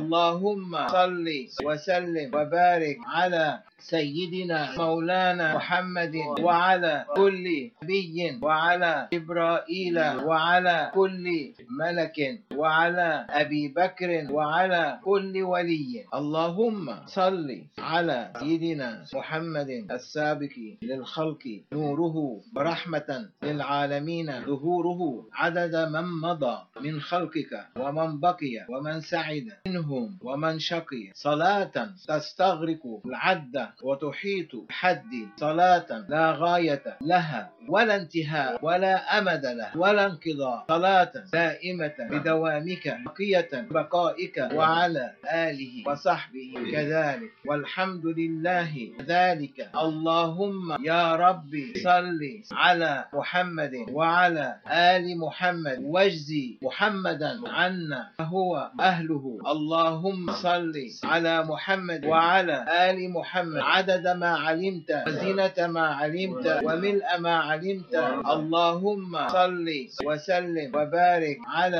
اللهم صل وسلم وبارك على سيدنا مولانا محمد وعلى كل نبي وعلى جبرائيل وعلى كل ملك وعلى أبي بكر وعلى كل ولي. اللهم صل على سيدنا محمد السابق للخلق نوره ورحمة للعالمين ظهوره عدد من مضى من خلقك ومن بقي ومن سعد منهم ومن شقي صلاة تستغرق العد وتحيط بحد صلاة لا غاية لها ولا انتهاء ولا أمد له ولا انقضاء صلاة دائمة بدوامك بقية بقائك وعلى آله وصحبه كذلك والحمد لله ذلك. اللهم يا ربي صل على محمد وعلى آل محمد واجزي محمدا عنا فهو أهله. اللهم صل على محمد وعلى آل محمد عدد ما علمت وزينة ما علمت وملء ما علمت. اللهم صل وسلم وبارك على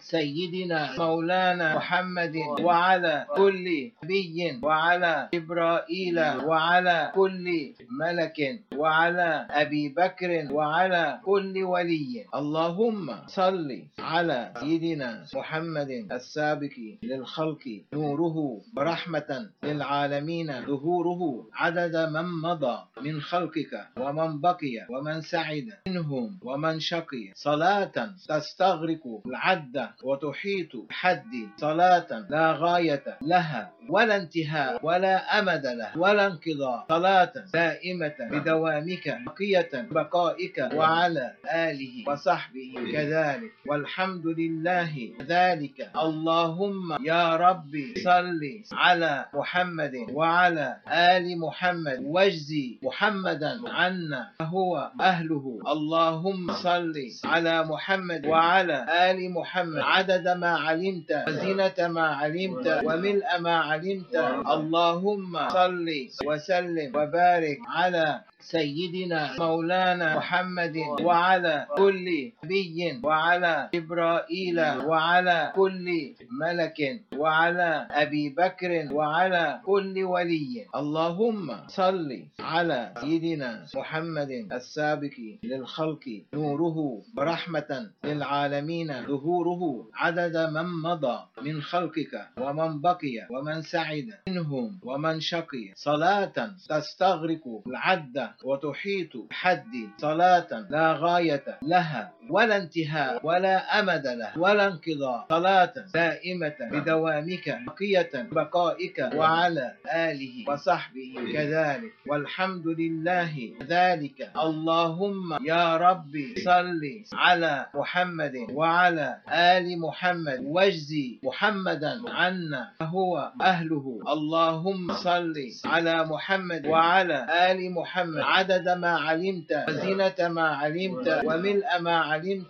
سيدنا مولانا محمد وعلى كل نبي وعلى جبرائيل وعلى كل ملك وعلى أبي بكر وعلى كل ولي. اللهم صل على سيدنا محمد السابق للخلق نوره ورحمة للعالمين ظهوره عدد من مضى من خلقك ومن بقي ومن سعد منهم ومن شقي، صلاة تستغرق العد وتحيط بحد، صلاة لا غاية لها ولا انتهاء ولا أمد لها ولا انقضاء، صلاة دائمة بدوامك بقية بقائك وعلى آله وصحبه كذلك والحمد لله ذلك. اللهم يا ربي صل على محمد وعلى آل محمد واجزي محمدا عنا فهو أهله. اللهم صل على محمد وعلى آل محمد عدد ما علمت وزنة ما علمت وملء ما علمت. اللهم صل وسلم وبارك على سيدنا مولانا محمد وعلى كل نبي وعلى جبرائيل وعلى كل ملك وعلى أبي بكر وعلى كل ولي. اللهم صل على سيدنا محمد السابق للخلق نوره ورحمة للعالمين ظهوره عدد من مضى من خلقك ومن بقي ومن سعد منهم ومن شقي، صلاة تستغرق العد وتحيط بحد، صلاة لا غاية لها ولا انتهاء ولا أمد لها ولا انقضاء، صلاة دائمة بدوامك بقية بقائك وعلى آله وصحبه كذلك والحمد لله ذلك. اللهم يا ربي صل على محمد وعلى آل محمد واجزي محمدا عنا فهو أهله. اللهم صل على محمد وعلى آل محمد عدد ما علمت وزنة ما علمت وملء ما علمت.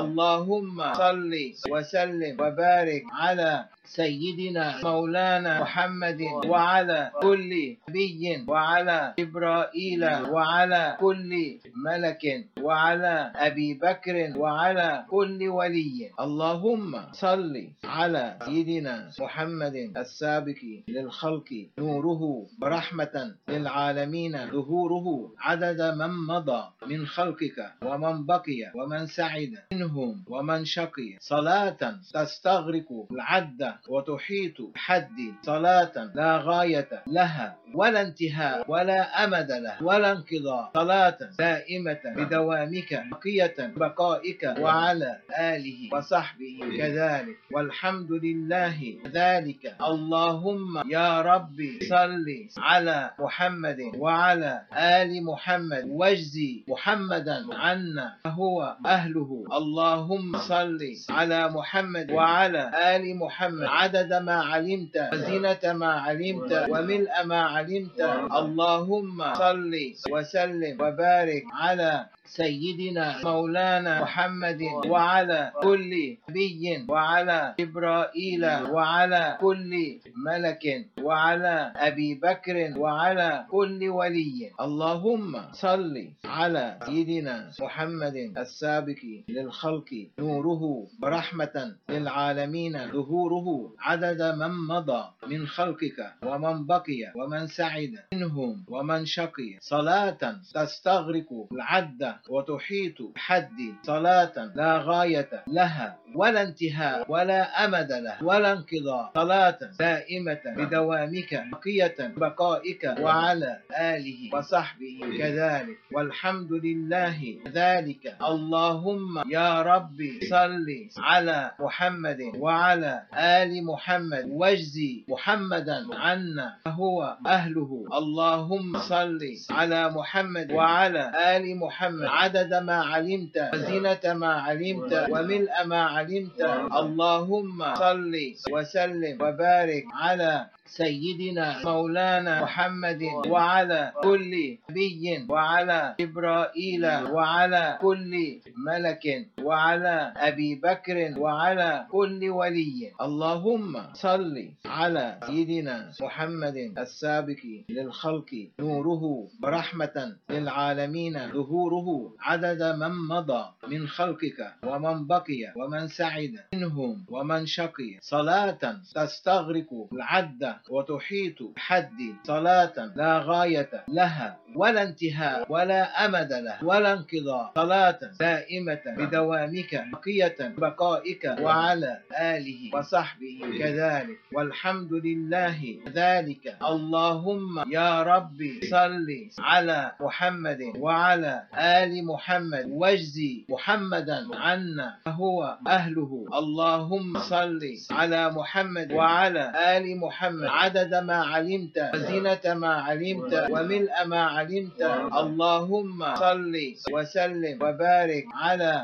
اللهم صل وسلم وبارك على سيدنا مولانا محمد وعلى كل نبي وعلى جبرائيل وعلى كل ملك وعلى أبي بكر وعلى كل ولي. اللهم صل على سيدنا محمد السابق للخلق نوره ورحمة للعالمين ظهوره عدد من مضى من خلقك ومن بقي ومن سعد منهم ومن شقي، صلاة تستغرق العد وتحيط بحد، صلاة لا غاية لها ولا انتهاء ولا أمد لها ولا انقضاء، صلاة دائمة بدوامك بقية بقائك وعلى آله وصحبه كذلك والحمد لله ذلك. اللهم يا ربي صل على محمد وعلى آل محمد واجزي محمدا عنا فهو أهله. اللهم صل على محمد وعلى آل محمد عدد ما علمت وزنة ما علمت وملء ما علمت. اللهم صل وسلم وبارك على سيدنا مولانا محمد وعلى كل نبي وعلى جبرائيل وعلى كل ملك وعلى أبي بكر وعلى كل ولي. اللهم صل على سيدنا محمد السابق للخلق نوره ورحمة للعالمين ظهوره عدد من مضى من خلقك ومن بقي ومن سعد منهم ومن شقي، صلاة تستغرق العد وتحيط بحد، صلاة لا غاية لها ولا انتهاء ولا أمد لها ولا انقضاء، صلاة دائمة بدوامك بقية بقائك وعلى آله وصحبه كذلك والحمد لله ذلك. اللهم يا ربي صل على محمد وعلى آل محمد واجزي محمدا عنا فهو أهله. اللهم صل على محمد وعلى آل محمد عدد ما علمت وزنة ما علمت وملء ما علمت. اللهم صل وسلم وبارك على سيدنا مولانا محمد وعلى كل نبي وعلى جبرائيل وعلى كل ملك وعلى أبي بكر وعلى كل ولي. اللهم صل على سيدنا محمد السابق للخلق نوره ورحمة للعالمين ظهوره عدد من مضى من خلقك ومن بقي ومن سعد منهم ومن شقي صلاة تستغرق العد وتحيط بحد صلاة لا غاية لها ولا انتهاء ولا أمد له ولا انقضاء صلاة دائمة بدوامك بقية بقائك وعلى آله وصحبه كذلك والحمد لله ذلك. اللهم يا ربي صل على محمد وعلى آل محمد واجزي محمدا عنا فهو أهله. اللهم صل على محمد وعلى آل محمد عدد ما علمت وزينة ما علمت وملء ما علمت. اللهم صل وسلم وبارك على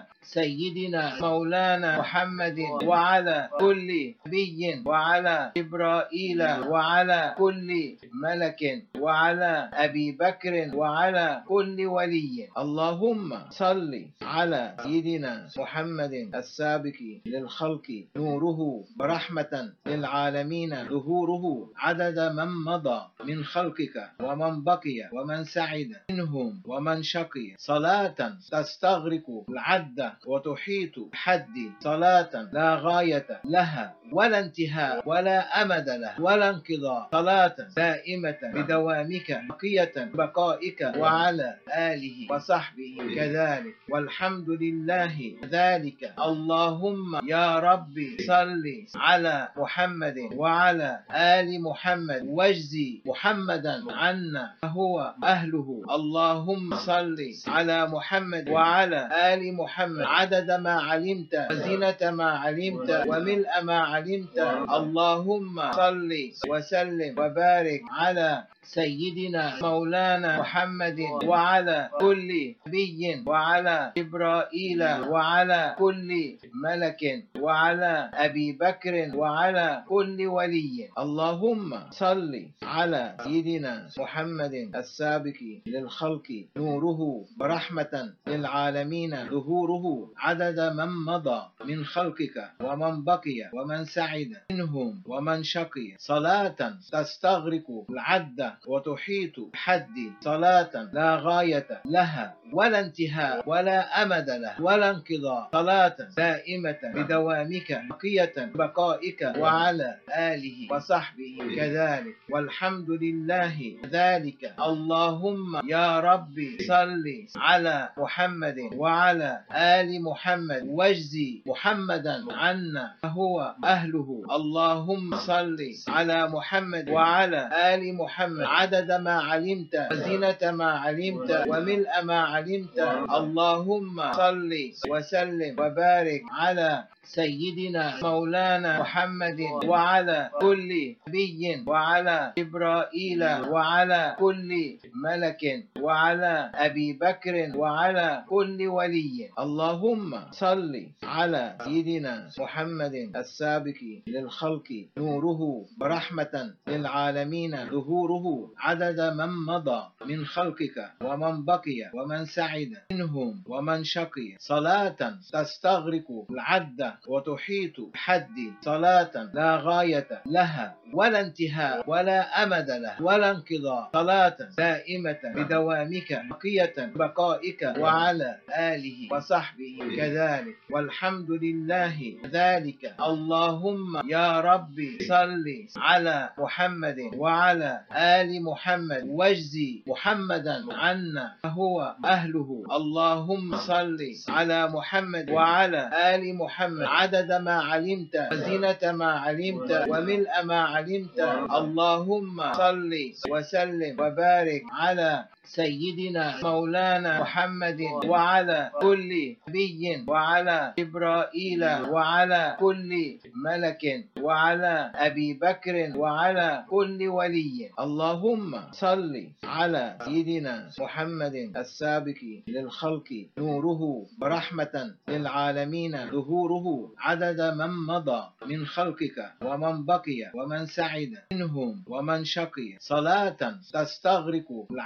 سيدنا مولانا محمد وعلى كل نبي وعلى جبرائيل وعلى كل ملك وعلى أبي بكر وعلى كل ولي. اللهم صل على سيدنا محمد السابق للخلق نوره ورحمة للعالمين ظهوره عدد من مضى من خلقك ومن بقي ومن سعد منهم ومن شقي صلاة تستغرق العد وتحيط بحد صلاة لا غاية لها ولا انتهاء ولا أمد له ولا انقضاء صلاة دائمة بدوامك بقية بقائك وعلى آله وصحبه كذلك والحمد لله ذلك. اللهم يا ربي صل على محمد وعلى آل محمد واجزي محمدا عنا فهو أهله. اللهم صل على محمد وعلى آل محمد عدد ما علمت وزينة ما علمت وملء ما علمت. اللهم صل وسلم وبارك على سيدنا مولانا محمد وعلى كل نبي وعلى جبرائيل وعلى كل ملك وعلى أبي بكر وعلى كل ولي. اللهم صل على سيدنا محمد السابق للخلق نوره ورحمة للعالمين ظهوره عدد من مضى من خلقك ومن بقي ومن سعد منهم ومن شقي صلاة تستغرق العد وتحيط بحد صلاة لا غاية لها ولا انتهاء ولا أمد له ولا انقضاء صلاة دائمة بدوامك بقية بقائك وعلى آله وصحبه كذلك والحمد لله ذلك. اللهم يا ربي صل على محمد وعلى آل محمد واجزي محمدا عنا فهو أهله. اللهم صل على محمد وعلى آل محمد عدد ما علمت وزينة ما علمت وملء ما علمت. اللهم صل وسلم وبارك على سيدنا مولانا محمد وعلى كل نبي وعلى جبرائيل وعلى كل ملك وعلى أبي بكر وعلى كل ولي. اللهم صل على سيدنا محمد السابق للخلق نوره ورحمة للعالمين ظهوره عدد من مضى من خلقك ومن بقي ومن سعد منهم ومن شقي صلاة تستغرق العد وتحيط بحد صلاة لا غاية لها ولا انتهاء ولا أمد له ولا انقضاء صلاة دائمة بدوامك بقية بقائك وعلى آله وصحبه كذلك والحمد لله ذلك. اللهم يا ربي صل على محمد وعلى آل محمد واجزي محمدا عنا فهو أهله. اللهم صل على محمد وعلى آل محمد عدد ما علمت وزينة ما علمت وملء ما علمت. اللهم صل وسلم وبارك على سيدنا مولانا محمد وعلى كل نبي وعلى جبرائيل وعلى كل ملك وعلى أبي بكر وعلى كل ولي. اللهم صل على سيدنا محمد السابق للخلق نوره ورحمة للعالمين ظهوره عدد من مضى من خلقك ومن بقي ومن سعد منهم ومن شقي صلاة تستغرق العد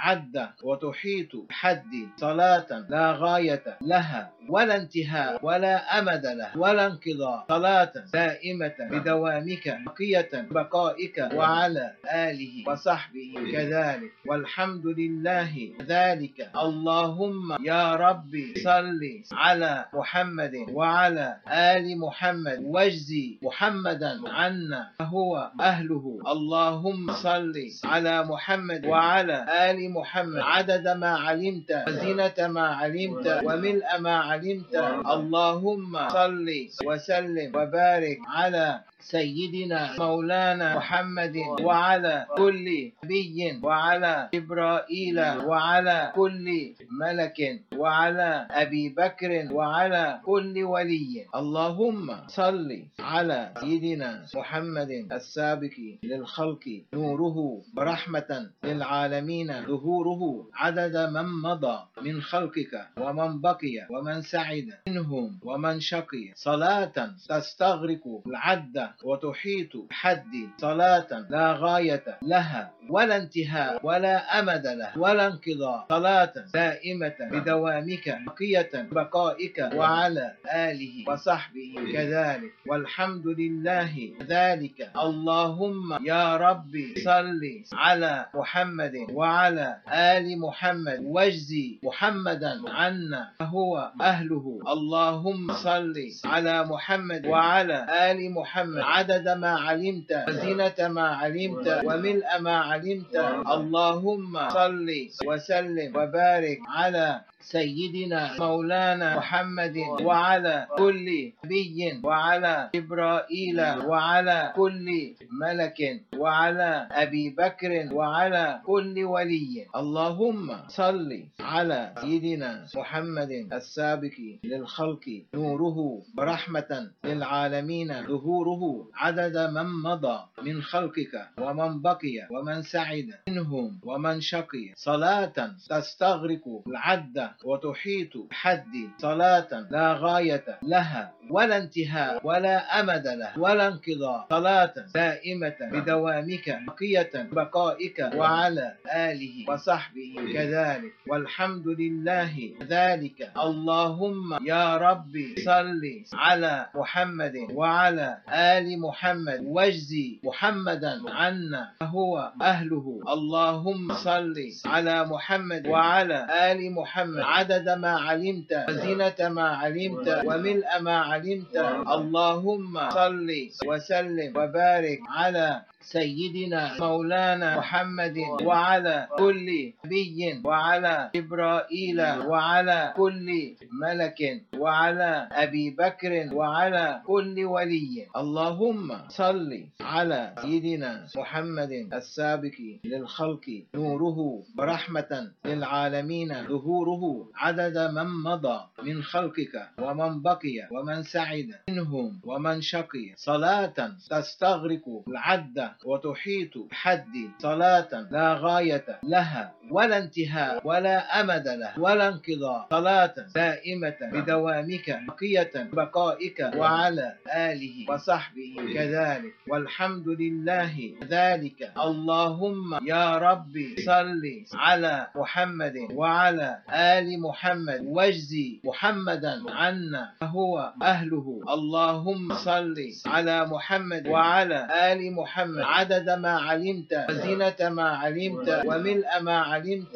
وتحيط بحد صلاة لا غاية لها ولا انتهاء ولا أمد له ولا انقضاء، صلاة دائمة بدوامك بقية بقائك وعلى آله وصحبه كذلك والحمد لله ذلك. اللهم يا ربي صل على محمد وعلى آل محمد واجزي محمدا عنا فهو أهله. اللهم صل على محمد وعلى آل محمد عدد ما علمت وزينة ما علمت وملء ما علمت. اللهم صل وسلم وبارك على سيدنا مولانا محمد وعلى كل نبي وعلى جبرائيل وعلى كل ملك وعلى أبي بكر وعلى كل ولي. اللهم صل على سيدنا محمد السابق للخلق نوره برحمة للعالمين ظهوره عدد من مضى من خلقك ومن بقي ومن سعد منهم ومن شقي، صلاة تستغرق العد وتحيط بحد صلاة لا غاية لها ولا انتهاء ولا أمد له ولا انقضاء، صلاة دائمة بدوامك بقية بقائك وعلى آله وصحبه كذلك والحمد لله ذلك. اللهم يا ربي صل على محمد وعلى آل محمد واجزي محمدا عنا فهو أهله. اللهم صل على محمد وعلى آل محمد عدد ما علمت وزينة ما علمت وملء ما علمت. اللهم صل وسلم وبارك على سيدنا مولانا محمد وعلى كل نبي وعلى جبرائيل وعلى كل ملك وعلى أبي بكر وعلى كل ولي. اللهم صل على سيدنا محمد السابق للخلق نوره برحمة للعالمين ظهوره عدد من مضى من خلقك ومن بقي ومن سعد منهم ومن شقي، صلاة تستغرق العد وتحيط بحد صلاة لا غاية لها ولا انتهاء ولا أمد له ولا انقضاء، صلاة دائمة بدوامك بقية بقائك وعلى آله وصحبه كذلك والحمد لله ذلك. اللهم يا ربي صل على محمد وعلى آل محمد واجزي محمدا عنا فهو أهله. اللهم صل على محمد وعلى آل محمد عدد ما علمت وزينة ما علمت وملء ما علمت. اللهم صل وسلم وبارك على سيدنا مولانا محمد وعلى كل نبي وعلى جبرائيل وعلى كل ملك وعلى أبي بكر وعلى كل ولي. اللهم صل على سيدنا محمد السابق للخلق نوره برحمة للعالمين ظهوره عدد من مضى من خلقك ومن بقي ومن سعد منهم ومن شقي، صلاة تستغرق العد وتحيط بحد صلاة لا غاية لها ولا انتهاء ولا أمد له ولا انقضاء، صلاة دائمة بدوامك بقية بقائك وعلى آله وصحبه كذلك والحمد لله ذلك. اللهم يا ربي صل على محمد وعلى آل محمد واجزي محمدا عنا فهو أهله. اللهم صل على محمد وعلى آل محمد عدد ما علمت وزينة ما علمت وملء ما علمت.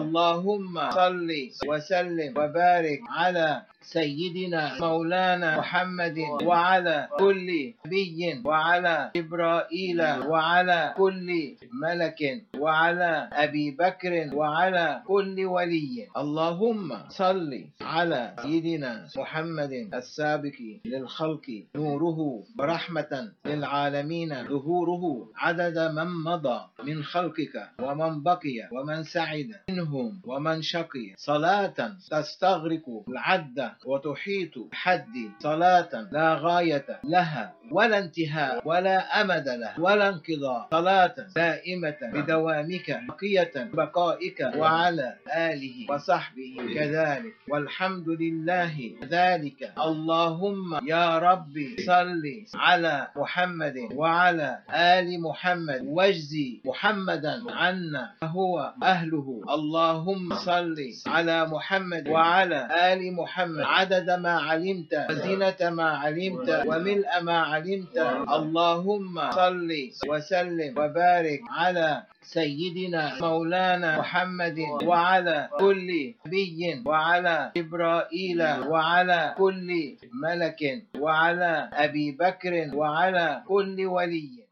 اللهم صل وسلم وبارك على سيدنا مولانا محمد وعلى كل نبي وعلى جبرائيل وعلى كل ملك وعلى أبي بكر وعلى كل ولي. اللهم صل على سيدنا محمد السابق للخلق نوره برحمة للعالمين ظهوره عدد من مضى من خلقك ومن بقي ومن سعد منهم ومن شقي، صلاة تستغرق العد وتحيط بحد صلاة لا غاية لها ولا انتهاء ولا أمد لها ولا انقضاء، صلاة دائمة بدوامك بقية بقائك، وعلى آله وصحبه كذلك، والحمد لله ذلك. اللهم يا ربي صل على محمد وعلى آل محمد واجزي محمدا عنا فهو أهله. اللهم صل على محمد وعلى آل محمد عدد ما علمت وزنة ما علمت وملء ما علمت. اللهم صل وسلم وبارك على سيدنا مولانا محمد وعلى كل نبي وعلى جبرائيل وعلى كل ملك وعلى أبي بكر وعلى كل ولي.